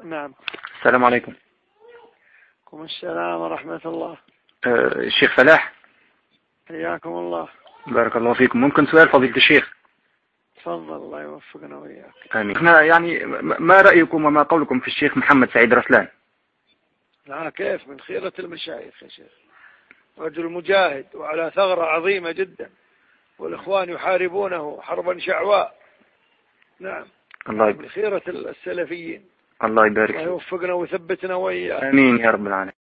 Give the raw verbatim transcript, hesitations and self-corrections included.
نعم. السلام عليكم. عليكم السلام ورحمة الله. أه الشيخ فلاح، حياكم الله. بارك الله فيكم. ممكن سؤال فضيلة الشيخ؟ تفضل، الله يوفقنا وإياك. آمين. احنا يعني ما رأيكم وما قولكم في الشيخ محمد سعيد رسلان؟ لا كيف، من خيرة المشايخ يا شيخ، رجل مجاهد وعلى ثغرة عظيمة جدا، والإخوان يحاربونه حربا شعواء. نعم، الله يبارك. من خيرة السلفيين. الله يبارك. الله يوفقنا ويثبتنا وإياك. آمين يا رب العالمين.